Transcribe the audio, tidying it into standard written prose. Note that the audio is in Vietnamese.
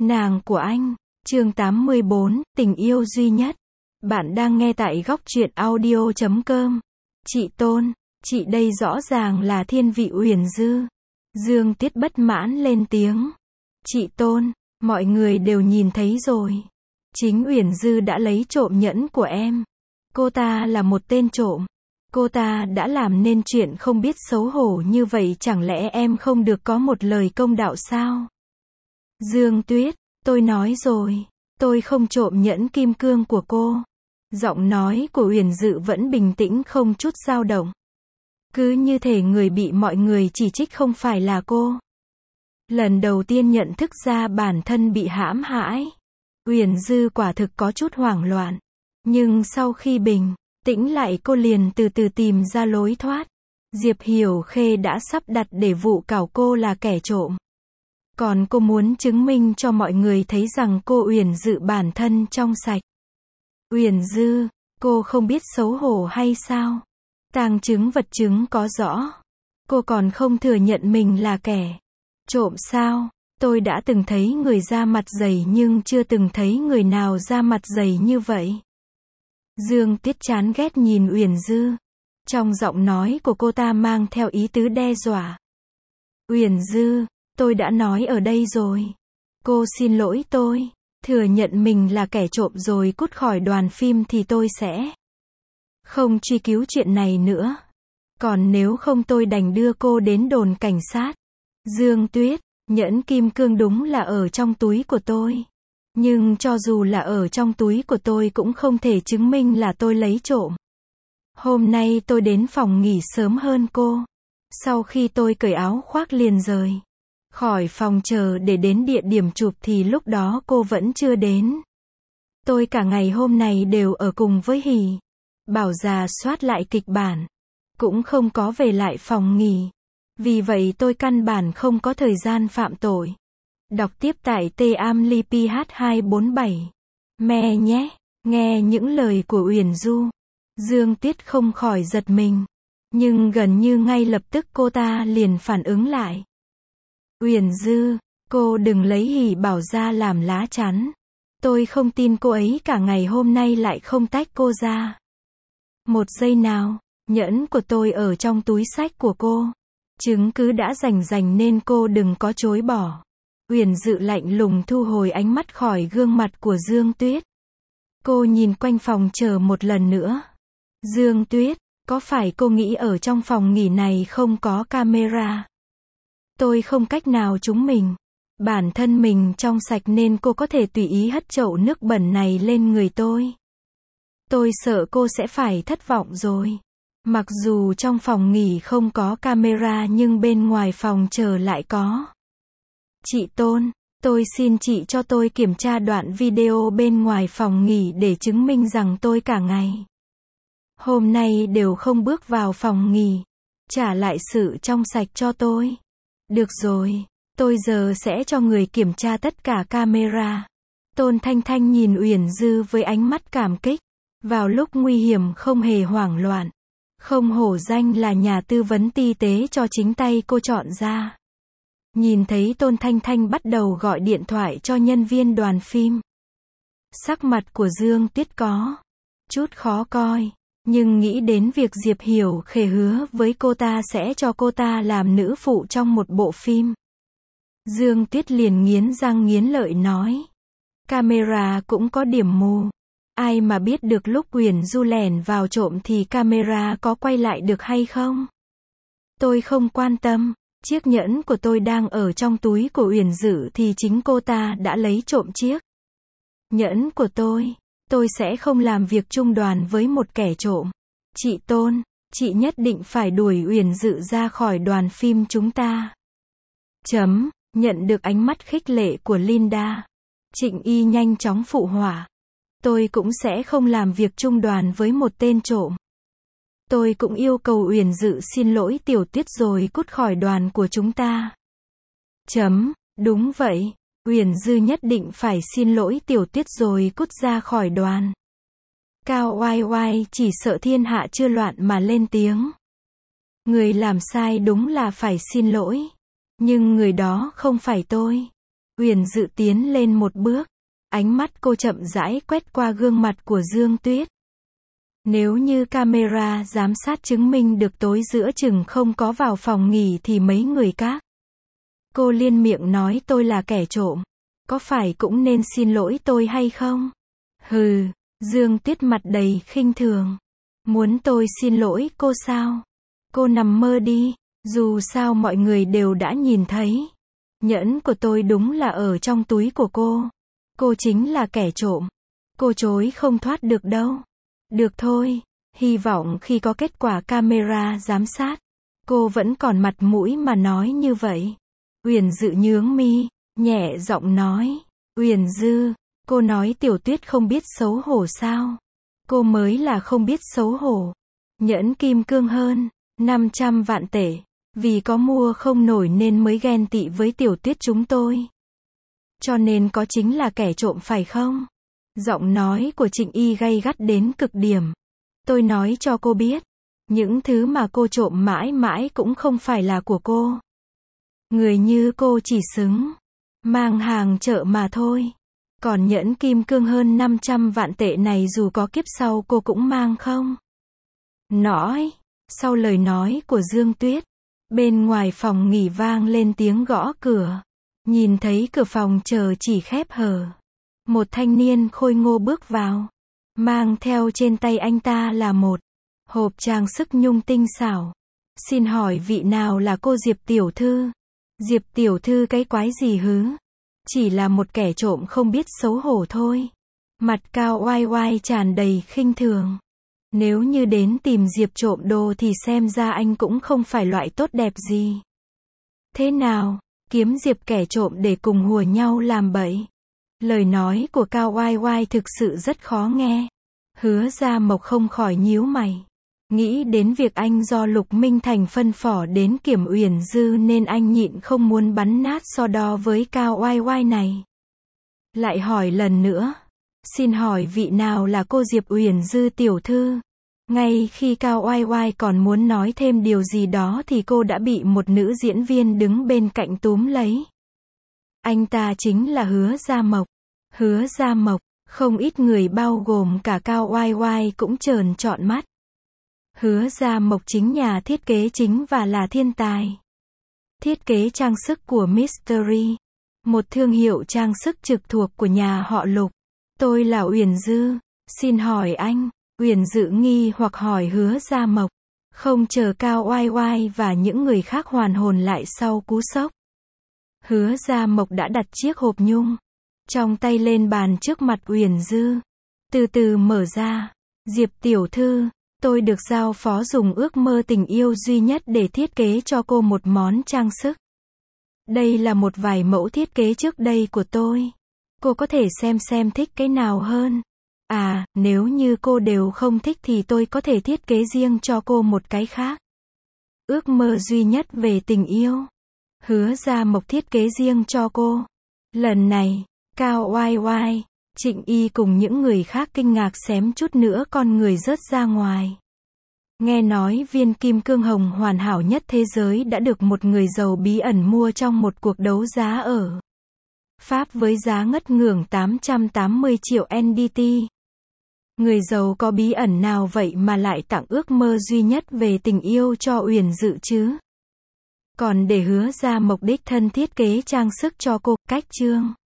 Nàng của anh. Chương 84, tình yêu duy nhất. Bạn đang nghe tại góc truyện audio.com. Chị Tôn, chị đây rõ ràng là thiên vị Uyển Dư. Dương Tiết bất mãn lên tiếng. Chị Tôn, mọi người đều nhìn thấy rồi. Chính Uyển Dư đã lấy trộm nhẫn của em. Cô ta là một tên trộm. Cô ta đã làm nên chuyện không biết xấu hổ như vậy, chẳng lẽ em không được có một lời công đạo sao? Dương Tuyết, tôi nói rồi, tôi không trộm nhẫn kim cương của cô. Giọng nói của Uyển Dư vẫn bình tĩnh không chút dao động. Cứ như thể người bị mọi người chỉ trích không phải là cô. Lần đầu tiên nhận thức ra bản thân bị hãm hại, Uyển Dư quả thực có chút hoảng loạn. Nhưng sau khi bình tĩnh lại, cô liền từ từ tìm ra lối thoát. Diệp Hiểu Khê đã sắp đặt để vụ cảo cô là kẻ trộm. Còn cô muốn chứng minh cho mọi người thấy rằng cô Uyển Dư bản thân trong sạch. Uyển Dư, cô không biết xấu hổ hay sao? Tàng chứng vật chứng có rõ. Cô còn không thừa nhận mình là kẻ trộm sao? Tôi đã từng thấy người da mặt dày nhưng chưa từng thấy người nào da mặt dày như vậy. Dương Tiết chán ghét nhìn Uyển Dư. Trong giọng nói của cô ta mang theo ý tứ đe dọa. Uyển Dư, tôi đã nói ở đây rồi. Cô xin lỗi tôi. Thừa nhận mình là kẻ trộm rồi cút khỏi đoàn phim thì tôi sẽ không truy cứu chuyện này nữa. Còn nếu không tôi đành đưa cô đến đồn cảnh sát. Dương Tuyết, nhẫn kim cương đúng là ở trong túi của tôi. Nhưng cho dù là ở trong túi của tôi cũng không thể chứng minh là tôi lấy trộm. Hôm nay tôi đến phòng nghỉ sớm hơn cô. Sau khi tôi cởi áo khoác liền rời khỏi phòng chờ để đến địa điểm chụp thì lúc đó cô vẫn chưa đến. Tôi cả ngày hôm nay đều ở cùng với Hỉ Bảo rà soát lại kịch bản. Cũng không có về lại phòng nghỉ. Vì vậy tôi căn bản không có thời gian phạm tội. Đọc tiếp tại TAMLIPH247. Mẹ nhé. Nghe những lời của Uyển Dư, Dương Tiết không khỏi giật mình. Nhưng gần như ngay lập tức cô ta liền phản ứng lại. Uyển Dư, cô đừng lấy Hỉ Bảo ra làm lá chắn. Tôi không tin cô ấy cả ngày hôm nay lại không tách cô ra. Một giây nào, nhẫn của tôi ở trong túi xách của cô. Chứng cứ đã rành nên cô đừng có chối bỏ. Uyển Dư lạnh lùng thu hồi ánh mắt khỏi gương mặt của Dương Tuyết. Cô nhìn quanh phòng chờ một lần nữa. Dương Tuyết, có phải cô nghĩ ở trong phòng nghỉ này không có camera? Tôi không cách nào trúng mình. Bản thân mình trong sạch nên cô có thể tùy ý hất chậu nước bẩn này lên người tôi. Tôi sợ cô sẽ phải thất vọng rồi. Mặc dù trong phòng nghỉ không có camera nhưng bên ngoài phòng chờ lại có. Chị Tôn, tôi xin chị cho tôi kiểm tra đoạn video bên ngoài phòng nghỉ để chứng minh rằng tôi cả ngày hôm nay đều không bước vào phòng nghỉ. Trả lại sự trong sạch cho tôi. Được rồi, tôi giờ sẽ cho người kiểm tra tất cả camera. Tôn Thanh Thanh nhìn Uyển Dư với ánh mắt cảm kích. Vào lúc nguy hiểm không hề hoảng loạn. Không hổ danh là nhà tư vấn y tế cho chính tay cô chọn ra. Nhìn thấy Tôn Thanh Thanh bắt đầu gọi điện thoại cho nhân viên đoàn phim. Sắc mặt của Dương Tiết có chút khó coi. Nhưng nghĩ đến việc Diệp Hiểu Khê hứa với cô ta sẽ cho cô ta làm nữ phụ trong một bộ phim. Dương Tiết liền nghiến răng nghiến lợi nói. Camera cũng có điểm mù. Ai mà biết được lúc Uyển Dư lẻn vào trộm thì camera có quay lại được hay không? Tôi không quan tâm. Chiếc nhẫn của tôi đang ở trong túi của Uyển Dư thì chính cô ta đã lấy trộm chiếc nhẫn của tôi. Tôi sẽ không làm việc chung đoàn với một kẻ trộm. Chị Tôn, chị nhất định phải đuổi Uyển Dư ra khỏi đoàn phim chúng ta. Nhận được ánh mắt khích lệ của Linda, Trịnh Y nhanh chóng phụ họa. Tôi cũng sẽ không làm việc chung đoàn với một tên trộm. Tôi cũng yêu cầu Uyển Dư xin lỗi Tiểu Tuyết rồi cút khỏi đoàn của chúng ta. Đúng vậy, Uyển Dư nhất định phải xin lỗi Tiểu Tuyết rồi cút ra khỏi đoàn. Cao Oai Oai chỉ sợ thiên hạ chưa loạn mà lên tiếng. Người làm sai đúng là phải xin lỗi. Nhưng người đó không phải tôi. Uyển Dự tiến lên một bước. Ánh mắt cô chậm rãi quét qua gương mặt của Dương Tuyết. Nếu như camera giám sát chứng minh được tối giữa chừng không có vào phòng nghỉ thì mấy người các cô liên miệng nói tôi là kẻ trộm. Có phải cũng nên xin lỗi tôi hay không? Hừ, Dương Tuyết mặt đầy khinh thường. Muốn tôi xin lỗi cô sao? Cô nằm mơ đi, dù sao mọi người đều đã nhìn thấy. Nhẫn của tôi đúng là ở trong túi của cô. Cô chính là kẻ trộm. Cô chối không thoát được đâu. Được thôi, hy vọng khi có kết quả camera giám sát, cô vẫn còn mặt mũi mà nói như vậy. Uyển Dự nhướng mi, nhẹ giọng nói. Uyển Dư, cô nói Tiểu Tuyết không biết xấu hổ sao? Cô mới là không biết xấu hổ. Nhẫn kim cương hơn 500 vạn tệ. Vì có mua không nổi nên mới ghen tị với Tiểu Tuyết chúng tôi. Cho nên có chính là kẻ trộm phải không? Giọng nói của Trịnh Y gay gắt đến cực điểm. Tôi nói cho cô biết, những thứ mà cô trộm mãi mãi cũng không phải là của cô. Người như cô chỉ xứng mang hàng chợ mà thôi. Còn nhẫn kim cương hơn 500 vạn tệ này dù có kiếp sau cô cũng mang không? Nói, sau lời nói của Dương Tuyết, bên ngoài phòng nghỉ vang lên tiếng gõ cửa. Nhìn thấy cửa phòng chờ chỉ khép hờ. Một thanh niên khôi ngô bước vào. Mang theo trên tay anh ta là một hộp trang sức nhung tinh xảo. Xin hỏi vị nào là cô Diệp tiểu thư? Diệp tiểu thư cái quái gì hứ? Chỉ là một kẻ trộm không biết xấu hổ thôi. Mặt cao oai oai tràn đầy khinh thường. Nếu như đến tìm Diệp trộm đồ thì xem ra anh cũng không phải loại tốt đẹp gì. Thế nào, kiếm Diệp kẻ trộm để cùng hùa nhau làm bậy? Lời nói của Cao Oai Oai thực sự rất khó nghe. Hứa Gia Mộc không khỏi nhíu mày. Nghĩ đến việc anh do Lục Minh Thành phân phỏ đến kiểm Uyển Dư nên anh nhịn không muốn bắn nát so đo với Cao Oai Oai này. Lại hỏi lần nữa. Xin hỏi vị nào là cô Diệp Uyển Dư tiểu thư? Ngay khi Cao Oai Oai còn muốn nói thêm điều gì đó thì cô đã bị một nữ diễn viên đứng bên cạnh túm lấy. Anh ta chính là Hứa Gia Mộc. Hứa Gia Mộc, không ít người bao gồm cả Cao Oai Oai cũng trợn tròn mắt. Hứa Gia Mộc chính nhà thiết kế chính và là thiên tài. Thiết kế trang sức của Mystery, một thương hiệu trang sức trực thuộc của nhà họ Lục. Tôi là Uyển Dư, xin hỏi anh. Uyển Dự nghi hoặc hỏi Hứa Gia Mộc, không chờ Cao Oai Oai và những người khác hoàn hồn lại sau cú sốc. Hứa Gia Mộc đã đặt chiếc hộp nhung trong tay lên bàn trước mặt Uyển Dư, từ từ mở ra. Diệp tiểu thư, tôi được giao phó dùng ước mơ tình yêu duy nhất để thiết kế cho cô một món trang sức. Đây là một vài mẫu thiết kế trước đây của tôi. Cô có thể xem thích cái nào hơn. À, nếu như cô đều không thích thì tôi có thể thiết kế riêng cho cô một cái khác. Ước mơ duy nhất về tình yêu. Hứa Gia Mộc thiết kế riêng cho cô. Lần này, Cao Oai Oai, Trịnh Y cùng những người khác kinh ngạc xém chút nữa con người rớt ra ngoài. Nghe nói viên kim cương hồng hoàn hảo nhất thế giới đã được một người giàu bí ẩn mua trong một cuộc đấu giá ở Pháp với giá ngất ngưởng 880 triệu NDT. Người giàu có bí ẩn nào vậy mà lại tặng ước mơ duy nhất về tình yêu cho Uyển Dự chứ? Còn để Hứa Gia Mộc đích thân thiết kế trang sức cho cô, cách chương.